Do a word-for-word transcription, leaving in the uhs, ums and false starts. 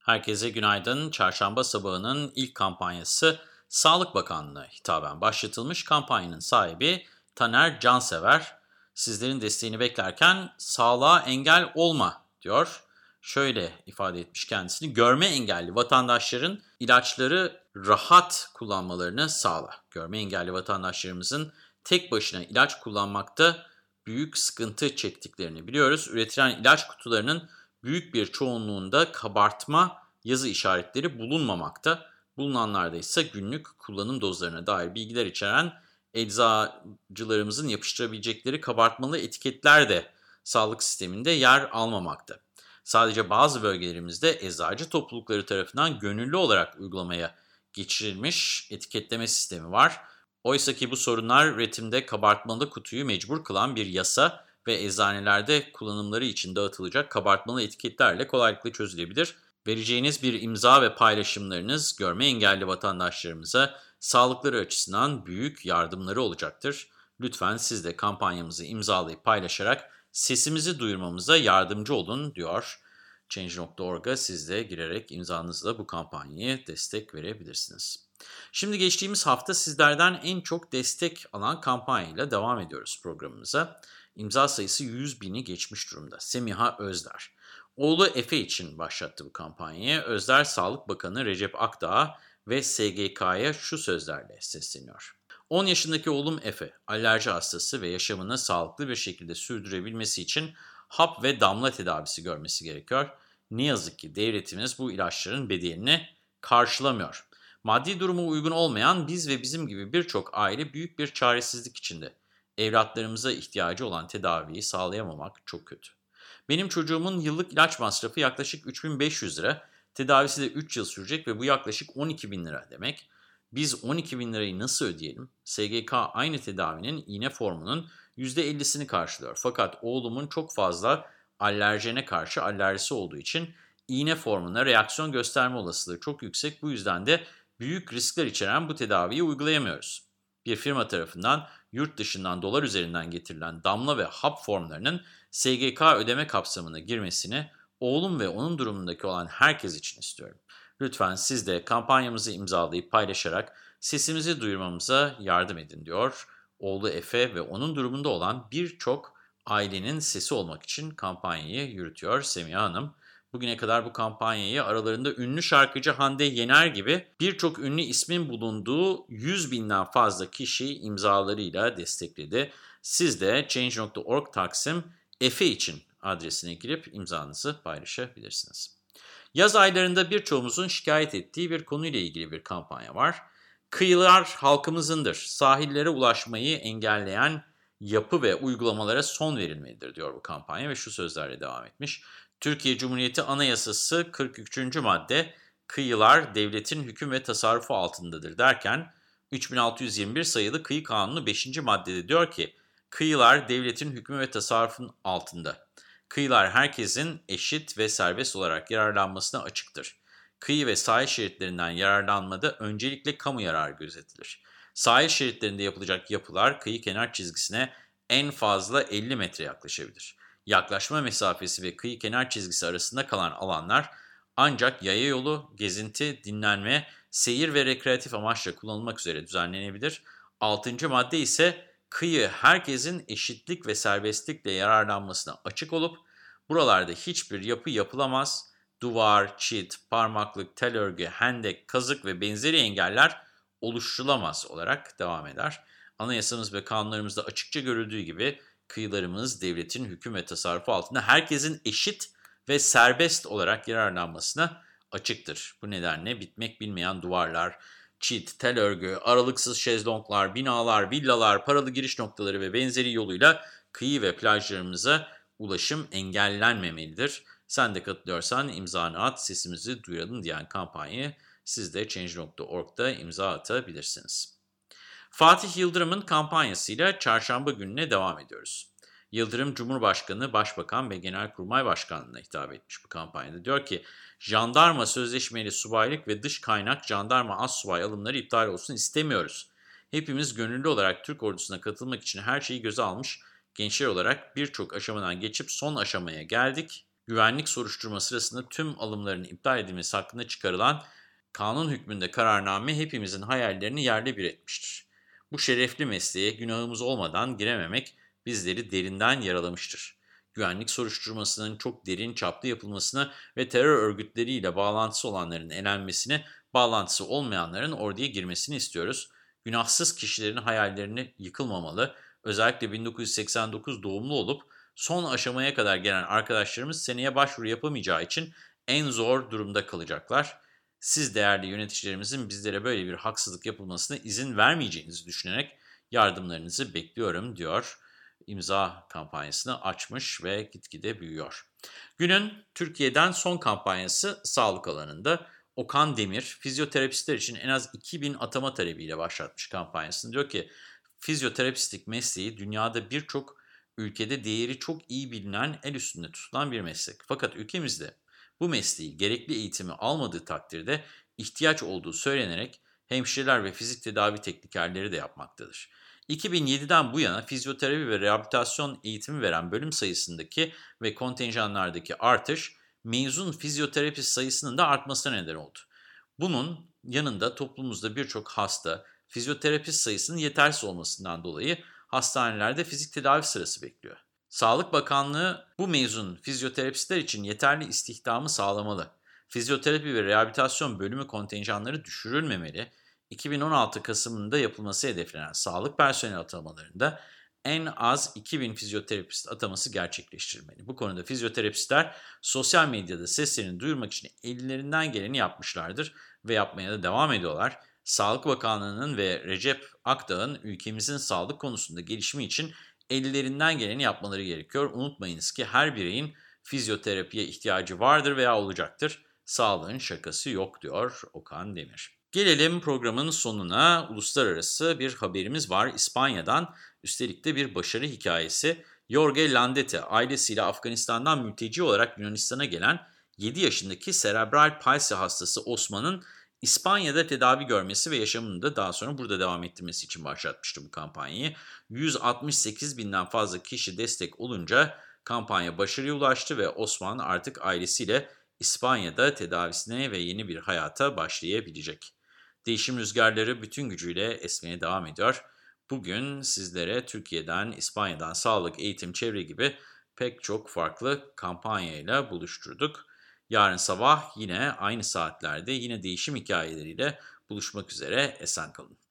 Herkese günaydın. Çarşamba sabahının ilk kampanyası Sağlık Bakanlığı'na hitaben başlatılmış. Kampanyanın sahibi Taner Cansever. Sizlerin desteğini beklerken sağlığa engel olma diyor. Şöyle ifade etmiş kendisini. Görme engelli vatandaşların ilaçları rahat kullanmalarını sağla. Görme engelli vatandaşlarımızın tek başına ilaç kullanmakta büyük sıkıntı çektiklerini biliyoruz. Üretilen ilaç kutularının büyük bir çoğunluğunda kabartma yazı işaretleri bulunmamakta. Bulunanlarda ise günlük kullanım dozlarına dair bilgiler içeren eczacılarımızın yapıştırabilecekleri kabartmalı etiketler de sağlık sisteminde yer almamakta. Sadece bazı bölgelerimizde eczacı toplulukları tarafından gönüllü olarak uygulamaya geçirilmiş etiketleme sistemi var. Oysa ki bu sorunlar üretimde kabartmalı kutuyu mecbur kılan bir yasa ve eczanelerde kullanımları için dağıtılacak kabartmalı etiketlerle kolaylıkla çözülebilir. Vereceğiniz bir imza ve paylaşımlarınız görme engelli vatandaşlarımıza sağlıkları açısından büyük yardımları olacaktır. Lütfen siz de kampanyamızı imzalayıp paylaşarak sesimizi duyurmamıza yardımcı olun diyor. Change nokta org'a siz de girerek imzanızla bu kampanyaya destek verebilirsiniz. Şimdi geçtiğimiz hafta sizlerden en çok destek alan kampanyayla devam ediyoruz programımıza. İmza sayısı yüz bini geçmiş durumda. Semiha Özder. Oğlu Efe için başlattı bu kampanyayı. Özder, Sağlık Bakanı Recep Akdağ'a ve S G K'ya şu sözlerle sesleniyor. on yaşındaki oğlum Efe, alerji hastası ve yaşamını sağlıklı bir şekilde sürdürebilmesi için hap ve damla tedavisi görmesi gerekiyor. Ne yazık ki devletimiz bu ilaçların bedelini karşılamıyor. Maddi durumu uygun olmayan biz ve bizim gibi birçok aile büyük bir çaresizlik içinde. Evlatlarımıza ihtiyacı olan tedaviyi sağlayamamak çok kötü. Benim çocuğumun yıllık ilaç masrafı yaklaşık üç bin beş yüz lira, tedavisi de üç yıl sürecek ve bu yaklaşık on iki bin lira demek. Biz on iki bin lirayı nasıl ödeyelim? S G K aynı tedavinin iğne formunun yüzde ellisini karşılıyor. Fakat oğlumun çok fazla alerjene karşı alerjisi olduğu için iğne formuna reaksiyon gösterme olasılığı çok yüksek. Bu yüzden de büyük riskler içeren bu tedaviyi uygulayamıyoruz. Bir firma tarafından yurt dışından dolar üzerinden getirilen damla ve hap formlarının S G K ödeme kapsamına girmesini oğlum ve onun durumundaki olan herkes için istiyorum. Lütfen siz de kampanyamızı imzalayıp paylaşarak sesimizi duyurmamıza yardım edin diyor. Oğlu Efe ve onun durumunda olan birçok ailenin sesi olmak için kampanyayı yürütüyor Semiha Hanım. Bugüne kadar bu kampanyayı aralarında ünlü şarkıcı Hande Yener gibi birçok ünlü ismin bulunduğu yüz binden fazla kişi imzalarıyla destekledi. Siz de change nokta org Taksim Efe için adresine girip imzanızı paylaşabilirsiniz. Yaz aylarında birçoğumuzun şikayet ettiği bir konuyla ilgili bir kampanya var. Kıyılar halkımızındır. Sahillere ulaşmayı engelleyen yapı ve uygulamalara son verilmelidir diyor bu kampanya ve şu sözlerle devam etmiş. Türkiye Cumhuriyeti Anayasası kırk üçüncü madde kıyılar devletin hüküm ve tasarrufu altındadır derken üç bin altı yüz yirmi bir sayılı Kıyı Kanunu beşinci maddede diyor ki kıyılar devletin hükmü ve tasarrufun altında. Kıyılar herkesin eşit ve serbest olarak yararlanmasına açıktır. Kıyı ve sahil şeritlerinden yararlanmada öncelikle kamu yararı gözetilir. Sahil şeritlerinde yapılacak yapılar kıyı kenar çizgisine en fazla elli metre yaklaşabilir. Yaklaşma mesafesi ve kıyı kenar çizgisi arasında kalan alanlar ancak yaya yolu, gezinti, dinlenme, seyir ve rekreatif amaçla kullanılmak üzere düzenlenebilir. Altıncı madde ise kıyı herkesin eşitlik ve serbestlikle yararlanmasına açık olup buralarda hiçbir yapı yapılamaz, duvar, çit, parmaklık, tel örgü, hendek, kazık ve benzeri engeller oluşturulamaz olarak devam eder. Anayasamız ve kanunlarımızda açıkça görüldüğü gibi kıyılarımız devletin hüküm ve tasarrufu altında herkesin eşit ve serbest olarak yararlanmasına açıktır. Bu nedenle bitmek bilmeyen duvarlar, çit, tel örgü, aralıksız şezlonglar, binalar, villalar, paralı giriş noktaları ve benzeri yoluyla kıyı ve plajlarımıza ulaşım engellenmemelidir. Sen de katılıyorsan imzanı at, sesimizi duyuralım diyen kampanyayı siz de change nokta org'da imza atabilirsiniz. Fatih Yıldırım'ın kampanyasıyla çarşamba gününe devam ediyoruz. Yıldırım, Cumhurbaşkanı, Başbakan ve Genelkurmay Başkanlığı'na hitap etmiş bu kampanyada. Diyor ki, jandarma sözleşmeli subaylık ve dış kaynak jandarma astsubay alımları iptal olsun istemiyoruz. Hepimiz gönüllü olarak Türk ordusuna katılmak için her şeyi göze almış gençler olarak birçok aşamadan geçip son aşamaya geldik. güvenlik soruşturma sırasında tüm alımların iptal edilmesi hakkında çıkarılan kanun hükmünde kararname hepimizin hayallerini yerle bir etmiştir. Bu şerefli mesleğe günahımız olmadan girememek bizleri derinden yaralamıştır. Güvenlik soruşturmasının çok derin çaplı yapılmasını ve terör örgütleriyle bağlantısı olanların elenmesini, bağlantısı olmayanların orduya girmesini istiyoruz. Günahsız kişilerin hayallerini yıkılmamalı. Özellikle bin dokuz yüz seksen dokuz doğumlu olup son aşamaya kadar gelen arkadaşlarımız seneye başvuru yapamayacağı için en zor durumda kalacaklar. Siz değerli yöneticilerimizin bizlere böyle bir haksızlık yapılmasına izin vermeyeceğinizi düşünerek yardımlarınızı bekliyorum diyor. İmza kampanyasını açmış ve gitgide büyüyor. Günün Türkiye'den son kampanyası sağlık alanında. Okan Demir, fizyoterapistler için en az iki bin atama talebiyle başlatmış kampanyasını. Diyor ki, fizyoterapistlik mesleği dünyada birçok ülkede değeri çok iyi bilinen, el üstünde tutulan bir meslek. Fakat ülkemizde bu mesleği gerekli eğitimi almadığı takdirde ihtiyaç olduğu söylenerek hemşireler ve fizik tedavi teknikerleri de yapmaktadır. iki bin yediden bu yana fizyoterapi ve rehabilitasyon eğitimi veren bölüm sayısındaki ve kontenjanlardaki artış, mezun fizyoterapist sayısının da artmasına neden oldu. Bunun yanında toplumumuzda birçok hasta, fizyoterapist sayısının yetersiz olmasından dolayı hastanelerde fizik tedavi sırası bekliyor. Sağlık Bakanlığı bu mezun fizyoterapistler için yeterli istihdamı sağlamalı. Fizyoterapi ve rehabilitasyon bölümü kontenjanları düşürülmemeli. iki bin on altı Kasım'ında yapılması hedeflenen sağlık personeli atamalarında en az iki bin fizyoterapist ataması gerçekleştirilmeli. Bu konuda fizyoterapistler sosyal medyada seslerini duyurmak için ellerinden geleni yapmışlardır ve yapmaya da devam ediyorlar. Sağlık Bakanlığı'nın ve Recep Akdağ'ın ülkemizin sağlık konusunda gelişimi için ellerinden geleni yapmaları gerekiyor. Unutmayınız ki her bireyin fizyoterapiye ihtiyacı vardır veya olacaktır. Sağlığın şakası yok diyor Okan Demir. Gelelim programın sonuna. Uluslararası bir haberimiz var İspanya'dan. Üstelik de bir başarı hikayesi. Jorge Landete ailesiyle Afganistan'dan mülteci olarak Yunanistan'a gelen yedi yaşındaki serebral palsi hastası Osman'ın İspanya'da tedavi görmesi ve yaşamını da daha sonra burada devam ettirmesi için başlatmıştı bu kampanyayı. yüz altmış sekiz binden fazla kişi destek olunca kampanya başarıya ulaştı ve Osman artık ailesiyle İspanya'da tedavisine ve yeni bir hayata başlayabilecek. Değişim rüzgarları bütün gücüyle esmeye devam ediyor. Bugün sizlere Türkiye'den, İspanya'dan sağlık, eğitim, çevre gibi pek çok farklı kampanyayla buluşturduk. Yarın sabah yine aynı saatlerde yine değişim hikayeleriyle buluşmak üzere. Esen kalın.